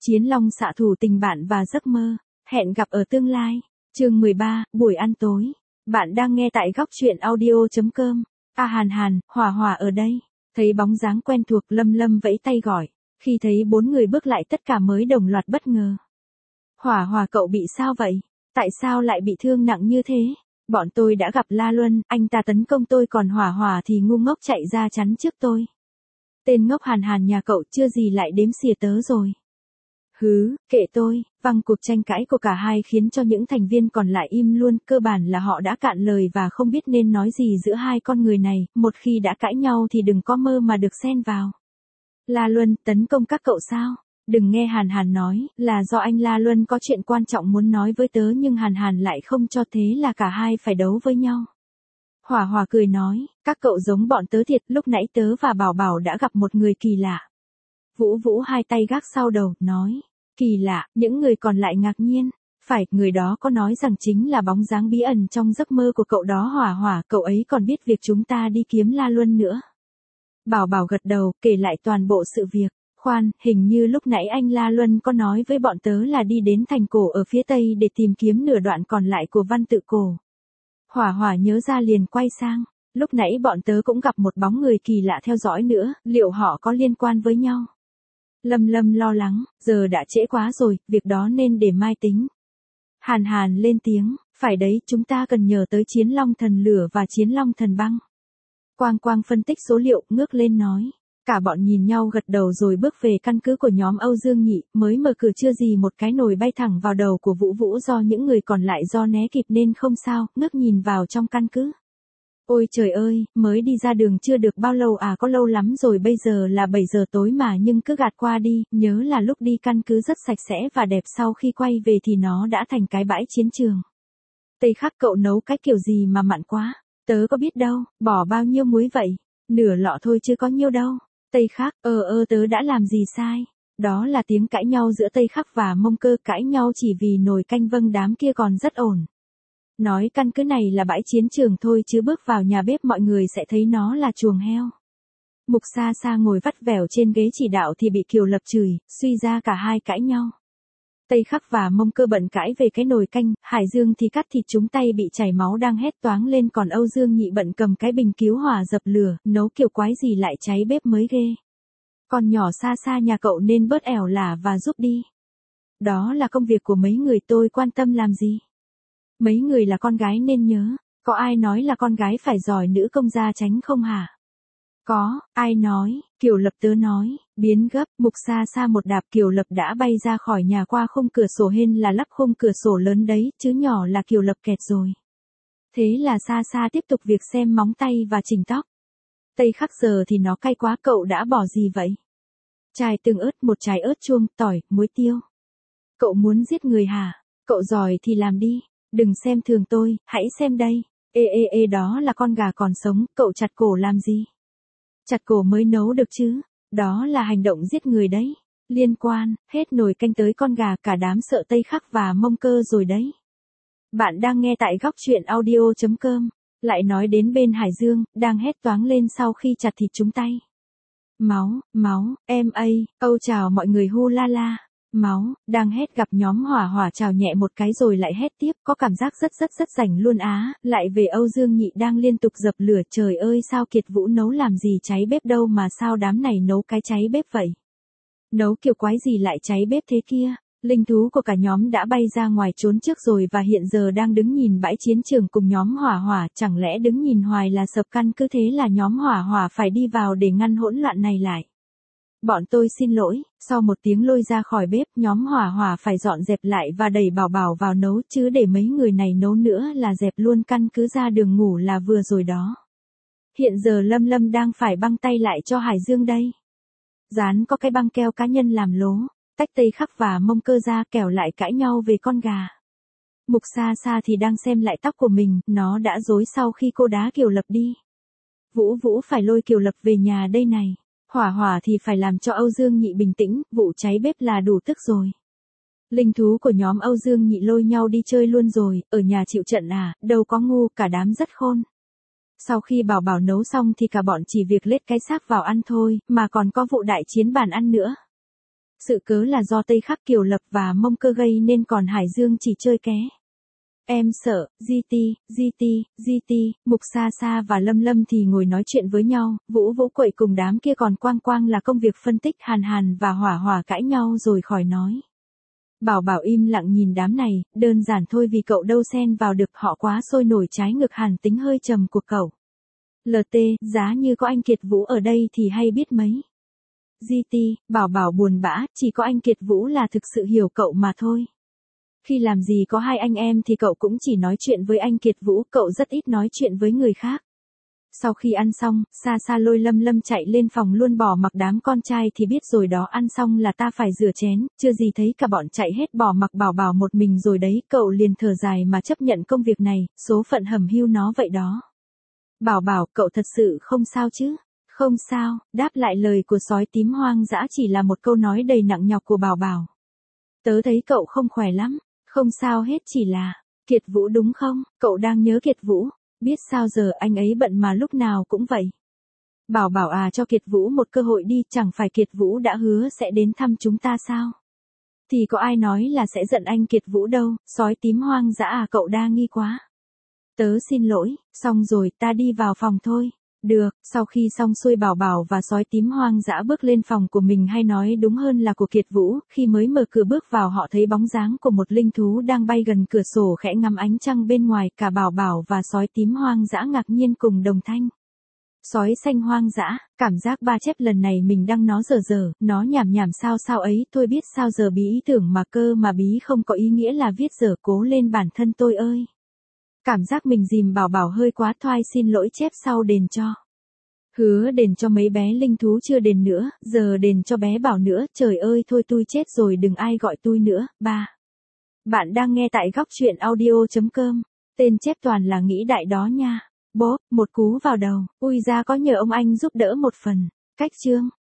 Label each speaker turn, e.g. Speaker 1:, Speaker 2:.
Speaker 1: Chiến Long xạ thủ tình bạn và giấc mơ, hẹn gặp ở tương lai. Chương 13, buổi ăn tối. Bạn đang nghe tại góc truyện audio.com. Hàn Hàn, Hỏa Hỏa ở đây. Thấy bóng dáng quen thuộc, Lâm Lâm vẫy tay gọi. Khi thấy 4 người bước lại tất cả mới đồng loạt bất ngờ. Hỏa Hỏa cậu bị sao vậy? Tại sao lại bị thương nặng như thế? Bọn tôi đã gặp La Luân, anh ta tấn công tôi còn Hỏa Hỏa thì ngu ngốc chạy ra chắn trước tôi. Tên ngốc Hàn Hàn nhà cậu chưa gì lại đếm xỉa tớ rồi. Hứ, kệ tôi. Văng cuộc tranh cãi của cả hai khiến cho những thành viên còn lại im luôn, cơ bản là họ đã cạn lời và không biết nên nói gì giữa hai con người này, một khi đã cãi nhau thì đừng có mơ mà được xen vào. La Luân, tấn công các cậu sao? Đừng nghe Hàn Hàn nói, là do anh La Luân có chuyện quan trọng muốn nói với tớ nhưng Hàn Hàn lại không cho, thế là cả hai phải đấu với nhau. Hỏa Hỏa cười nói, các cậu giống bọn tớ thiệt, lúc nãy tớ và Bảo Bảo đã gặp một người kỳ lạ. Vũ Vũ hai tay gác sau đầu, nói, kỳ lạ, những người còn lại ngạc nhiên. Phải, người đó có nói rằng chính là bóng dáng bí ẩn trong giấc mơ của cậu đó. Hỏa Hỏa, cậu ấy còn biết việc chúng ta đi kiếm La Luân nữa. Bảo Bảo gật đầu, kể lại toàn bộ sự việc. Khoan, hình như lúc nãy anh La Luân có nói với bọn tớ là đi đến thành cổ ở phía tây để tìm kiếm nửa đoạn còn lại của văn tự cổ. Hỏa Hỏa nhớ ra liền quay sang. Lúc nãy bọn tớ cũng gặp một bóng người kỳ lạ theo dõi nữa, liệu họ có liên quan với nhau? Lâm Lâm lo lắng, giờ đã trễ quá rồi, việc đó nên để mai tính. Hàn Hàn lên tiếng, phải đấy, chúng ta cần nhờ tới Chiến Long thần lửa và Chiến Long thần băng. Quang Quang phân tích số liệu, ngước lên nói. Cả bọn nhìn nhau gật đầu rồi bước về căn cứ của nhóm Âu Dương Nhị, mới mở cửa chưa gì một cái nồi bay thẳng vào đầu của Vũ Vũ, do những người còn lại do né kịp nên không sao, ngước nhìn vào trong căn cứ. Ôi trời ơi, mới đi ra đường chưa được bao lâu à? Có lâu lắm rồi, bây giờ là 7 giờ tối mà, nhưng cứ gạt qua đi, nhớ là lúc đi căn cứ rất sạch sẽ và đẹp, sau khi quay về thì nó đã thành cái bãi chiến trường. Tây Khắc, cậu nấu cái kiểu gì mà mặn quá? Tớ có biết đâu, bỏ bao nhiêu muối vậy? Nửa lọ thôi chứ có nhiêu đâu. Tây Khắc, tớ đã làm gì sai? Đó là tiếng cãi nhau giữa Tây Khắc và Mông Cơ, cãi nhau chỉ vì nồi canh. Vâng, đám kia còn rất ổn. Nói căn cứ này là bãi chiến trường thôi chứ bước vào nhà bếp mọi người sẽ thấy nó là chuồng heo. Mục Sa Sa ngồi vắt vẻo trên ghế chỉ đạo thì bị Kiều Lập chửi, suy ra cả hai cãi nhau. Tây Khắc và Mông Cơ bận cãi về cái nồi canh, Hải Dương thì cắt thịt chúng tay bị chảy máu đang hét toáng lên, còn Âu Dương Nhị bận cầm cái bình cứu hỏa dập lửa, nấu kiểu quái gì lại cháy bếp mới ghê. Con nhỏ Sa Sa nhà cậu nên bớt ẻo lả và giúp đi. Đó là công việc của mấy người, tôi quan tâm làm gì. Mấy người là con gái nên nhớ, có ai nói là con gái phải giỏi nữ công gia tránh không hả? Có, ai nói? Kiều Lập tớ nói, biến gấp. Mục Sa Sa một đạp Kiều Lập đã bay ra khỏi nhà qua khung cửa sổ, hên là lắp khung cửa sổ lớn đấy, chứ nhỏ là Kiều Lập kẹt rồi. Thế là Sa Sa tiếp tục việc xem móng tay và chỉnh tóc. Tây Khắc, giờ thì nó cay quá, cậu đã bỏ gì vậy? Chài tương ớt, một trái ớt chuông, tỏi, muối tiêu. Cậu muốn giết người hả? Cậu giỏi thì làm đi. Đừng xem thường tôi, hãy xem đây. Đó là con gà còn sống, cậu chặt cổ làm gì? Chặt cổ mới nấu được chứ, đó là hành động giết người đấy. Liên quan, hết nồi canh tới con gà, cả đám sợ Tây Khắc và Mông Cơ rồi đấy. Bạn đang nghe tại góc truyện audio.com, lại nói đến bên Hải Dương, đang hét toáng lên sau khi chặt thịt chúng tay. Máu, Âu chào mọi người, hu la la. Máu, đang hét gặp nhóm Hỏa Hỏa chào nhẹ một cái rồi lại hét tiếp, có cảm giác rất rảnh luôn á, lại về Âu Dương Nhị đang liên tục dập lửa, trời ơi sao Kiệt Vũ nấu làm gì cháy bếp đâu mà sao đám này nấu cái cháy bếp vậy? Nấu kiểu quái gì lại cháy bếp thế kia? Linh thú của cả nhóm đã bay ra ngoài trốn trước rồi và hiện giờ đang đứng nhìn bãi chiến trường cùng nhóm Hỏa Hỏa, chẳng lẽ đứng nhìn hoài là sập căn cứ, thế là nhóm Hỏa Hỏa phải đi vào để ngăn hỗn loạn này lại. Bọn tôi xin lỗi, sau một tiếng lôi ra khỏi bếp, nhóm Hỏa Hỏa phải dọn dẹp lại và đẩy Bảo Bảo vào nấu, chứ để mấy người này nấu nữa là dẹp luôn căn cứ ra đường ngủ là vừa rồi đó. Hiện giờ Lâm Lâm đang phải băng tay lại cho Hải Dương đây. Dán có cái băng keo cá nhân làm lố, tách Tây Khắc và Mông Cơ ra, kẻo lại cãi nhau về con gà. Mục Sa Sa thì đang xem lại tóc của mình, nó đã rối sau khi cô đá Kiều Lập đi. Vũ Vũ phải lôi Kiều Lập về nhà đây này. Hỏa Hỏa thì phải làm cho Âu Dương Nhị bình tĩnh, vụ cháy bếp là đủ tức rồi. Linh thú của nhóm Âu Dương Nhị lôi nhau đi chơi luôn rồi, ở nhà chịu trận à, đâu có ngu, cả đám rất khôn. Sau khi Bảo Bảo nấu xong thì cả bọn chỉ việc lết cái xác vào ăn thôi, mà còn có vụ đại chiến bàn ăn nữa. Sự cớ là do Tây Khắc Kiều Lập và Mông Cơ gây nên còn Hải Dương chỉ chơi ké. Em sợ, GT, Mục Sa Sa và Lâm Lâm thì ngồi nói chuyện với nhau, Vũ Vũ quậy cùng đám kia còn Quang Quang là công việc phân tích, Hàn Hàn và Hỏa Hỏa cãi nhau rồi khỏi nói. Bảo Bảo im lặng nhìn đám này, đơn giản thôi vì cậu đâu xen vào được, họ quá sôi nổi trái ngược hẳn tính hơi trầm của cậu. LT, giá như có anh Kiệt Vũ ở đây thì hay biết mấy. GT, Bảo Bảo buồn bã, chỉ có anh Kiệt Vũ là thực sự hiểu cậu mà thôi. Khi làm gì có hai anh em thì cậu cũng chỉ nói chuyện với anh Kiệt Vũ, cậu rất ít nói chuyện với người khác. Sau khi ăn xong, Sa Sa lôi Lâm Lâm chạy lên phòng luôn, bỏ mặc đám con trai thì biết rồi đó, ăn xong là ta phải rửa chén, chưa gì thấy cả bọn chạy hết, bỏ mặc Bảo Bảo một mình rồi đấy, cậu liền thở dài mà chấp nhận công việc này, số phận hầm hưu nó vậy đó. Bảo Bảo, cậu thật sự không sao chứ? Không sao, đáp lại lời của sói tím hoang dã chỉ là một câu nói đầy nặng nhọc của Bảo Bảo. Tớ thấy cậu không khỏe lắm, không sao hết, chỉ là, Kiệt Vũ đúng không, cậu đang nhớ Kiệt Vũ, biết sao giờ anh ấy bận mà lúc nào cũng vậy. Bảo Bảo à, cho Kiệt Vũ một cơ hội đi, chẳng phải Kiệt Vũ đã hứa sẽ đến thăm chúng ta sao? Thì có ai nói là sẽ giận anh Kiệt Vũ đâu, sói tím hoang dã à, cậu đa nghi quá. Tớ xin lỗi, xong rồi, ta đi vào phòng thôi. Được, sau khi xong xuôi Bảo Bảo và sói tím hoang dã bước lên phòng của mình, hay nói đúng hơn là của Kiệt Vũ, khi mới mở cửa bước vào họ thấy bóng dáng của một linh thú đang bay gần cửa sổ khẽ ngắm ánh trăng bên ngoài, cả Bảo Bảo và sói tím hoang dã ngạc nhiên cùng đồng thanh. Sói xanh hoang dã, cảm giác ba chép lần này mình đăng nó dở, nó nhảm sao ấy, thôi biết sao giờ bí ý tưởng mà cơ mà bí không có ý nghĩa là viết dở, cố lên bản thân tôi ơi. Cảm giác mình dìm Bảo Bảo hơi quá, thoai xin lỗi, chép sau đền cho. Hứa đền cho mấy bé linh thú, chưa đền nữa, giờ đền cho bé Bảo nữa, trời ơi thôi tui chết rồi, đừng ai gọi tui nữa. 3. Bạn đang nghe tại góc truyện audio.com, tên chép toàn là nghĩ đại đó nha. Bốp, một cú vào đầu, ui ra có nhờ ông anh giúp đỡ một phần. Cách chương.